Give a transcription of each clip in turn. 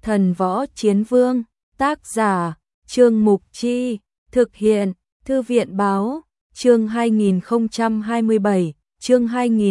Thần Võ Chiến Vương, tác giả, Trương Mục Chi, thực hiện, Thư viện Báo, chương 2027, chương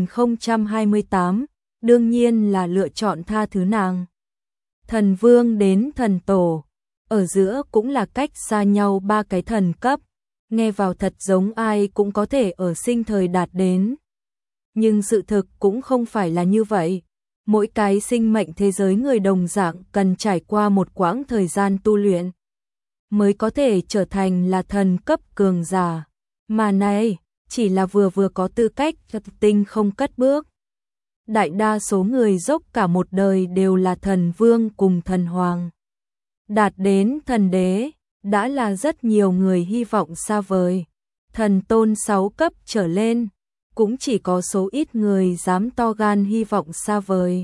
2028, đương nhiên là lựa chọn tha thứ nàng. Thần Vương đến thần tổ, ở giữa cũng là cách xa nhau 3 cái thần cấp, nghe vào thật giống ai cũng có thể ở sinh thời đạt đến. Nhưng sự thực cũng không phải là như vậy. Mỗi cái sinh mệnh thế giới người đồng dạng cần trải qua một quãng thời gian tu luyện mới có thể trở thành là thần cấp cường giả. Mà này, chỉ là vừa có tư cách tinh không cất bước. Đại đa số người dốc cả một đời đều là thần vương cùng thần hoàng. Đạt đến thần đế, đã là rất nhiều người hy vọng xa vời. Thần tôn 6 cấp trở lên, cũng chỉ có số ít người dám to gan hy vọng xa vời.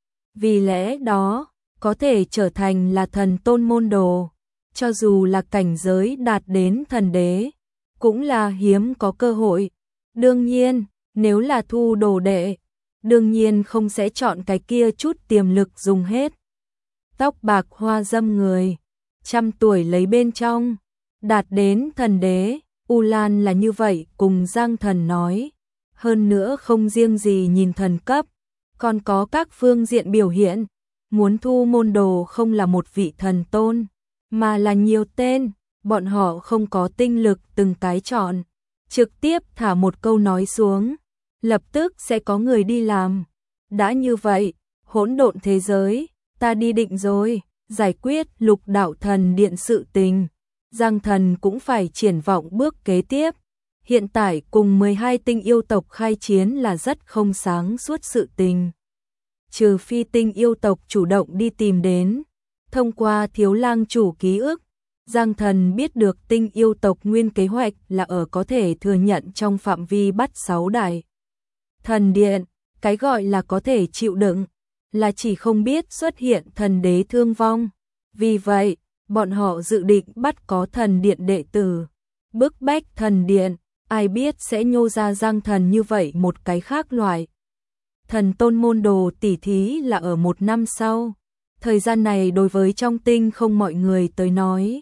Vì lẽ đó, có thể trở thành là thần tôn môn đồ, cho dù là cảnh giới đạt đến thần đế, cũng là hiếm có cơ hội. Đương nhiên, nếu là thu đồ đệ, đương nhiên không sẽ chọn cái kia chút tiềm lực dùng hết. Tóc bạc hoa dâm người, 100 tuổi lấy bên trong, đạt đến thần đế, U Lan là như vậy cùng Giang Thần nói. Hơn nữa không riêng gì nhìn thần cấp, còn có các phương diện biểu hiện. Muốn thu môn đồ không là một vị thần tôn, mà là nhiều tên, bọn họ không có tinh lực từng cái chọn. Trực tiếp thả một câu nói xuống, lập tức sẽ có người đi làm. Đã như vậy, hỗn độn thế giới, ta đi định rồi, giải quyết Lục Đạo Thần Điện sự tình. Giang Thần cũng phải triển vọng bước kế tiếp. Hiện tại cùng 12 tinh yêu tộc khai chiến là rất không sáng suốt sự tình. Trừ phi tinh yêu tộc chủ động đi tìm đến. Thông qua Thiếu Lang chủ ký ức, Giang Thần biết được tinh yêu tộc nguyên kế hoạch là ở có thể thừa nhận trong phạm vi bắt 6 đại thần điện. Cái gọi là có thể chịu đựng, là chỉ không biết xuất hiện thần đế thương vong. Vì vậy, bọn họ dự định bắt có thần điện đệ tử. Bức bách thần điện, ai biết sẽ nhô ra Giang Thần như vậy một cái khác loại. Thần tôn môn đồ tỉ thí là ở 1 năm sau. Thời gian này đối với trong tinh không mọi người tới nói,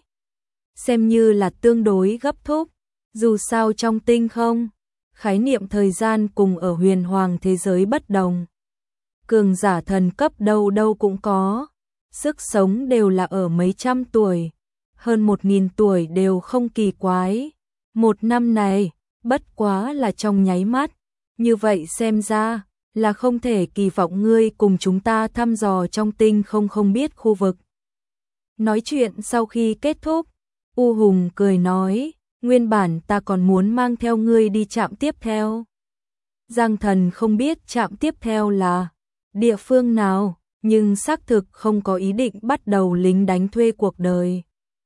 xem như là tương đối gấp thúc. Dù sao trong tinh không, khái niệm thời gian cùng ở huyền hoàng thế giới bất đồng. Cường giả thần cấp đâu đâu cũng có. Sức sống đều là ở mấy trăm tuổi. Hơn 1000 tuổi đều không kỳ quái. 1 năm này, bất quá là trong nháy mắt. Như vậy xem ra, là không thể kỳ vọng ngươi cùng chúng ta thăm dò trong tinh không biết khu vực. Nói chuyện sau khi kết thúc, U Hùng cười nói, nguyên bản ta còn muốn mang theo ngươi đi trạm tiếp theo. Giang Thần không biết trạm tiếp theo là địa phương nào, nhưng xác thực không có ý định bắt đầu lính đánh thuê cuộc đời.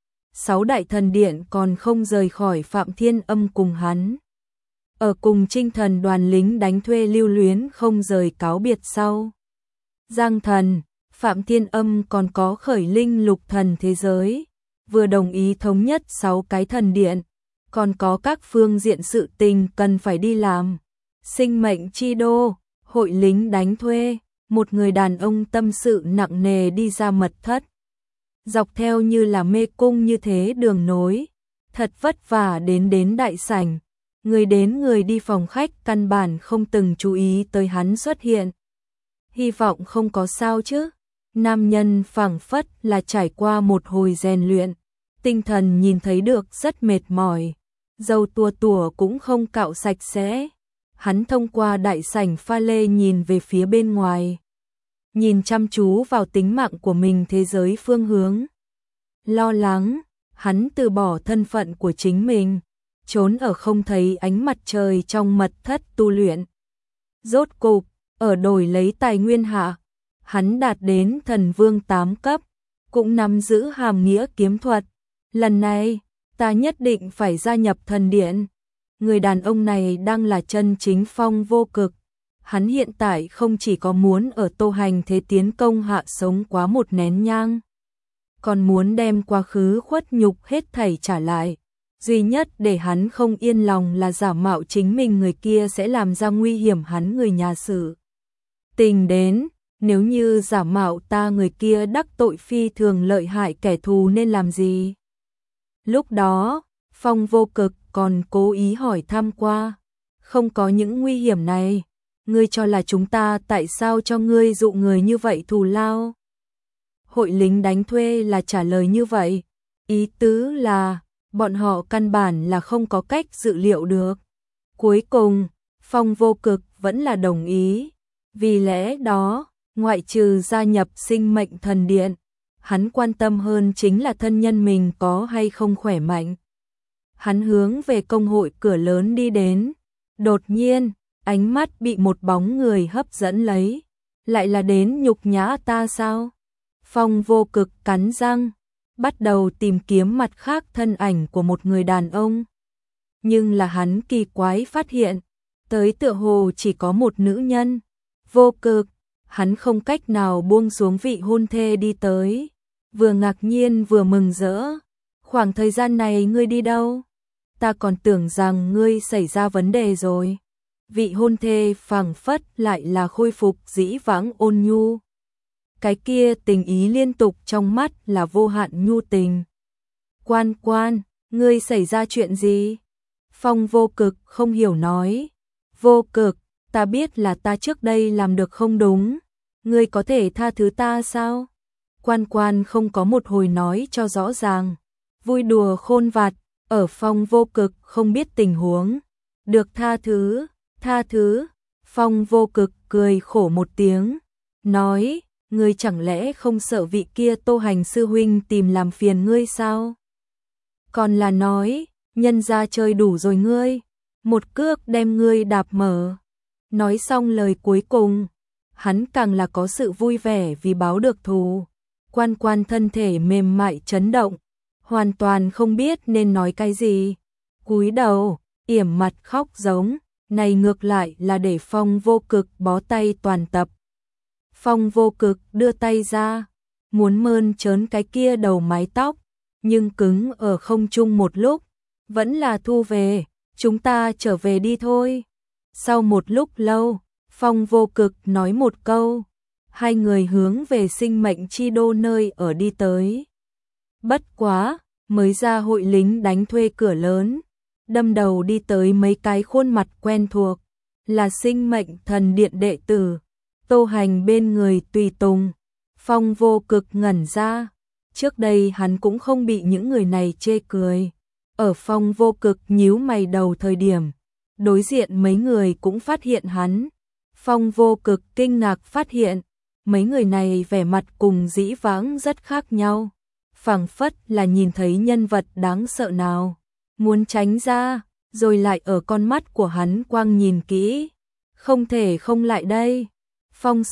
6 đại thần điện còn không rời khỏi Phạm Thiên Âm cùng hắn. Ở cùng Trinh Thần đoàn lính đánh thuê lưu luyến không rời cáo biệt sau. Giang Thần, Phạm Thiên Âm còn có khởi linh lục thần thế giới, vừa đồng ý thống nhất 6 cái thần điện, còn có các phương diện sự tình cần phải đi làm. Sinh mệnh chi đô, hội lính đánh thuê, một người đàn ông tâm sự nặng nề đi ra mật thất. Dọc theo như là mê cung như thế đường nối, thật vất vả đến đại sảnh. Người đến người đi phòng khách căn bản không từng chú ý tới hắn xuất hiện. Hy vọng không có sao chứ. Nam nhân phảng phất là trải qua một hồi rèn luyện, tinh thần nhìn thấy được rất mệt mỏi. Dầu tùa cũng không cạo sạch sẽ. Hắn thông qua đại sảnh pha lê nhìn về phía bên ngoài. Nhìn chăm chú vào tính mạng của mình thế giới phương hướng. Lo lắng, hắn từ bỏ thân phận của chính mình, trốn ở không thấy ánh mặt trời trong mật thất tu luyện. Rốt cục, ở đổi lấy tài nguyên hạ, hắn đạt đến thần vương 8 cấp, cũng nắm giữ hàm nghĩa kiếm thuật. Lần này, ta nhất định phải gia nhập thần điện. Người đàn ông này đang là chân chính phong vô cực. Hắn hiện tại không chỉ có muốn ở Tô Hành thế tiến công hạ sống quá một nén nhang, còn muốn đem quá khứ khuất nhục hết thảy trả lại. Duy nhất để hắn không yên lòng là giả mạo chính mình người kia sẽ làm ra nguy hiểm hắn người nhà sự tình đến. Nếu như giả mạo ta người kia đắc tội phi thường lợi hại kẻ thù nên làm gì? Lúc đó, Phong Vô Cực còn cố ý hỏi thăm qua. Không có những nguy hiểm này, ngươi cho là chúng ta tại sao cho ngươi dụ người như vậy thù lao? Hội lính đánh thuê là trả lời như vậy, ý tứ là bọn họ căn bản là không có cách dự liệu được. Cuối cùng, Phong Vô Cực vẫn là đồng ý, vì lẽ đó, ngoại trừ gia nhập Sinh Mệnh Thần Điện, hắn quan tâm hơn chính là thân nhân mình có hay không khỏe mạnh. Hắn hướng về công hội cửa lớn đi đến, đột nhiên, ánh mắt bị một bóng người hấp dẫn lấy, lại là đến nhục nhã ta sao? Phong Vô Cực cắn răng, bắt đầu tìm kiếm mặt khác thân ảnh của một người đàn ông. Nhưng là hắn kỳ quái phát hiện, tới tựa hồ chỉ có một nữ nhân. Vô Cực, hắn không cách nào buông xuống vị hôn thê đi tới, vừa ngạc nhiên vừa mừng rỡ. Khoảng thời gian này ngươi đi đâu? Ta còn tưởng rằng ngươi xảy ra vấn đề rồi. Vị hôn thê phảng phất lại là khôi phục dĩ vãng ôn nhu. Cái kia tình ý liên tục trong mắt là vô hạn nhu tình. Quan Quan, ngươi xảy ra chuyện gì? Phong Vô Cực không hiểu nói. Vô Cực, ta biết là ta trước đây làm được không đúng. Ngươi có thể tha thứ ta sao? Quan Quan không có một hồi nói cho rõ ràng. Vui đùa khôn vặt, ở Phong Vô Cực không biết tình huống. Được tha thứ, tha thứ. Phong Vô Cực cười khổ một tiếng. Nói, ngươi chẳng lẽ không sợ vị kia Tô Hành sư huynh tìm làm phiền ngươi sao? Còn là nói, nhân ra chơi đủ rồi ngươi. Một cước đem ngươi đạp mở. Nói xong lời cuối cùng, hắn càng là có sự vui vẻ vì báo được thù. Quan Quan thân thể mềm mại chấn động, hoàn toàn không biết nên nói cái gì. Cúi đầu, yểm mặt khóc giống, này ngược lại là để Phong Vô Cực bó tay toàn tập. Phong Vô Cực đưa tay ra, muốn mơn trớn cái kia đầu mái tóc, nhưng cứng ở không trung một lúc, vẫn là thu về, chúng ta trở về đi thôi. Sau một lúc lâu, Phong Vô Cực nói một câu, hai người hướng về Sinh Mệnh Chi Đô nơi ở đi tới. Bất quá, mới ra hội lính đánh thuê cửa lớn, đâm đầu đi tới mấy cái khuôn mặt quen thuộc, là Sinh Mệnh Thần Điện đệ tử, Tô Hành bên người tùy tùng. Phong Vô Cực ngẩn ra, trước đây hắn cũng không bị những người này chê cười. Ở Phong Vô Cực nhíu mày đầu thời điểm, đối diện mấy người cũng phát hiện hắn. Phong Vô Cực kinh ngạc phát hiện, mấy người này vẻ mặt cùng dĩ vãng rất khác nhau. Phảng phất là nhìn thấy nhân vật đáng sợ nào, muốn tránh ra, rồi lại ở con mắt của hắn quang nhìn kỹ. Không thể không lại đây. Phong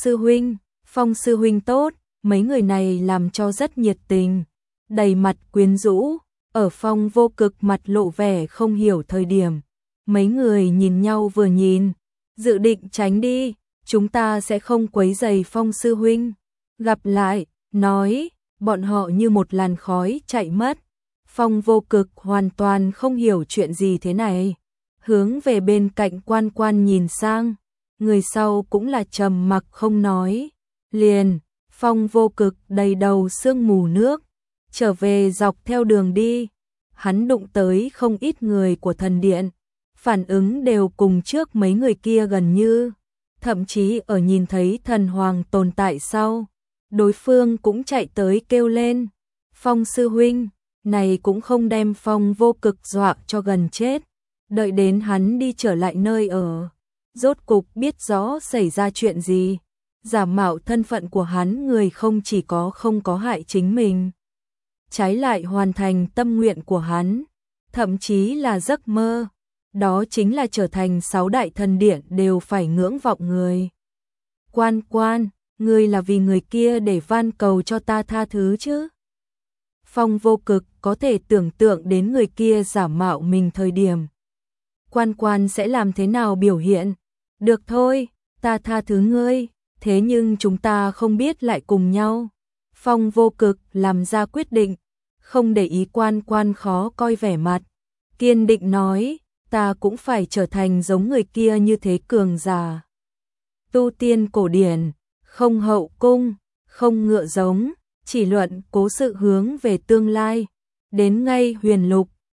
sư huynh tốt, mấy người này làm cho rất nhiệt tình, đầy mặt quyến rũ. Ở Phong Vô Cực mặt lộ vẻ không hiểu thời điểm, mấy người nhìn nhau vừa nhìn, dự định tránh đi, chúng ta sẽ không quấy rầy Phong sư huynh. Gặp lại, nói, bọn họ như một làn khói chạy mất. Phong Vô Cực hoàn toàn không hiểu chuyện gì thế này, hướng về bên cạnh Quan Quan nhìn sang, người sau cũng là trầm mặc không nói. Liền, Phong Vô Cực đầy đầu sương mù nước, trở về dọc theo đường đi, hắn đụng tới không ít người của thần điện, phản ứng đều cùng trước mấy người kia gần như, thậm chí ở nhìn thấy thần hoàng tồn tại sau, đối phương cũng chạy tới kêu lên, Phong sư huynh, này cũng không đem Phong Vô Cực dọa cho gần chết, đợi đến hắn đi trở lại nơi ở, rốt cục biết rõ xảy ra chuyện gì, giả mạo thân phận của hắn người không chỉ có không có hại chính mình, trái lại hoàn thành tâm nguyện của hắn, thậm chí là giấc mơ, đó chính là trở thành 6 đại thần điện đều phải ngưỡng vọng người. Quan Quan, ngươi là vì người kia để van cầu cho ta tha thứ chứ? Phong Vô Cực có thể tưởng tượng đến người kia giả mạo mình thời điểm. Quan Quan sẽ làm thế nào biểu hiện? Được thôi, ta tha thứ ngươi, thế nhưng chúng ta không biết lại cùng nhau. Phong Vô Cực làm ra quyết định, không để ý Quan Quan khó coi vẻ mặt, kiên định nói, ta cũng phải trở thành giống người kia như thế cường giả. Tu tiên cổ điển, không hậu cung, không ngựa giống, chỉ luận cố sự hướng về tương lai. Đến ngay Huyền Lục,